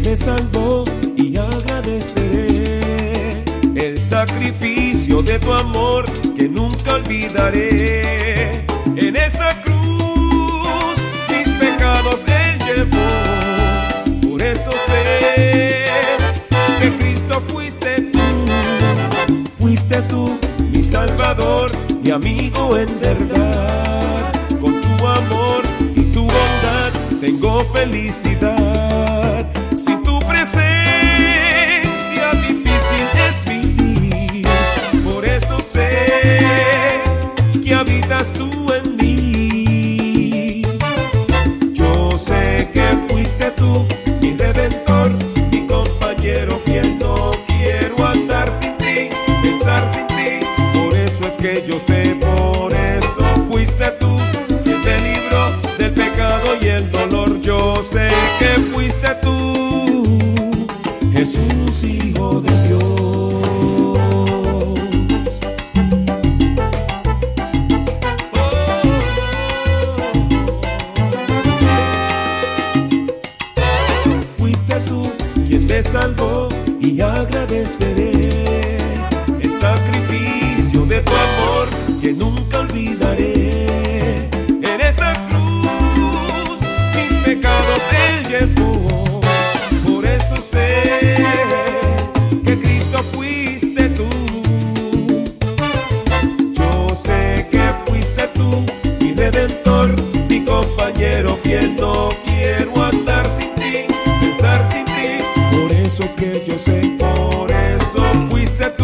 me salvó y agradeceré el sacrificio de tu amor que nunca olvidaré. En esa cruz mis pecados Él llevó, por eso sé que Cristo fuiste tú, mi Salvador, mi amigo en verdad. Con tu amor y tu bondad tengo felicidad. Sin tu presencia difícil es vivir, por eso sé que habitas tú en mí. Yo sé que fuiste tú, mi Redentor, mi compañero fiel. No quiero andar sin ti, pensar sin ti, por eso es que yo sé, por eso fuiste tú quien me libró del pecado y el dolor. Yo sé que fuiste tú, Jesús, Hijo de Dios. Fuiste tú quien me salvó y agradeceré el sacrificio de tu amor que nunca olvidaré. En esa cruz mis pecados Él llevó, por eso sé que Cristo fuiste tú. Yo sé que fuiste tú, mi Redentor, mi compañero fiel. No quiero andar sin ti, pensar sin ti, por eso es que yo sé, por eso fuiste tú.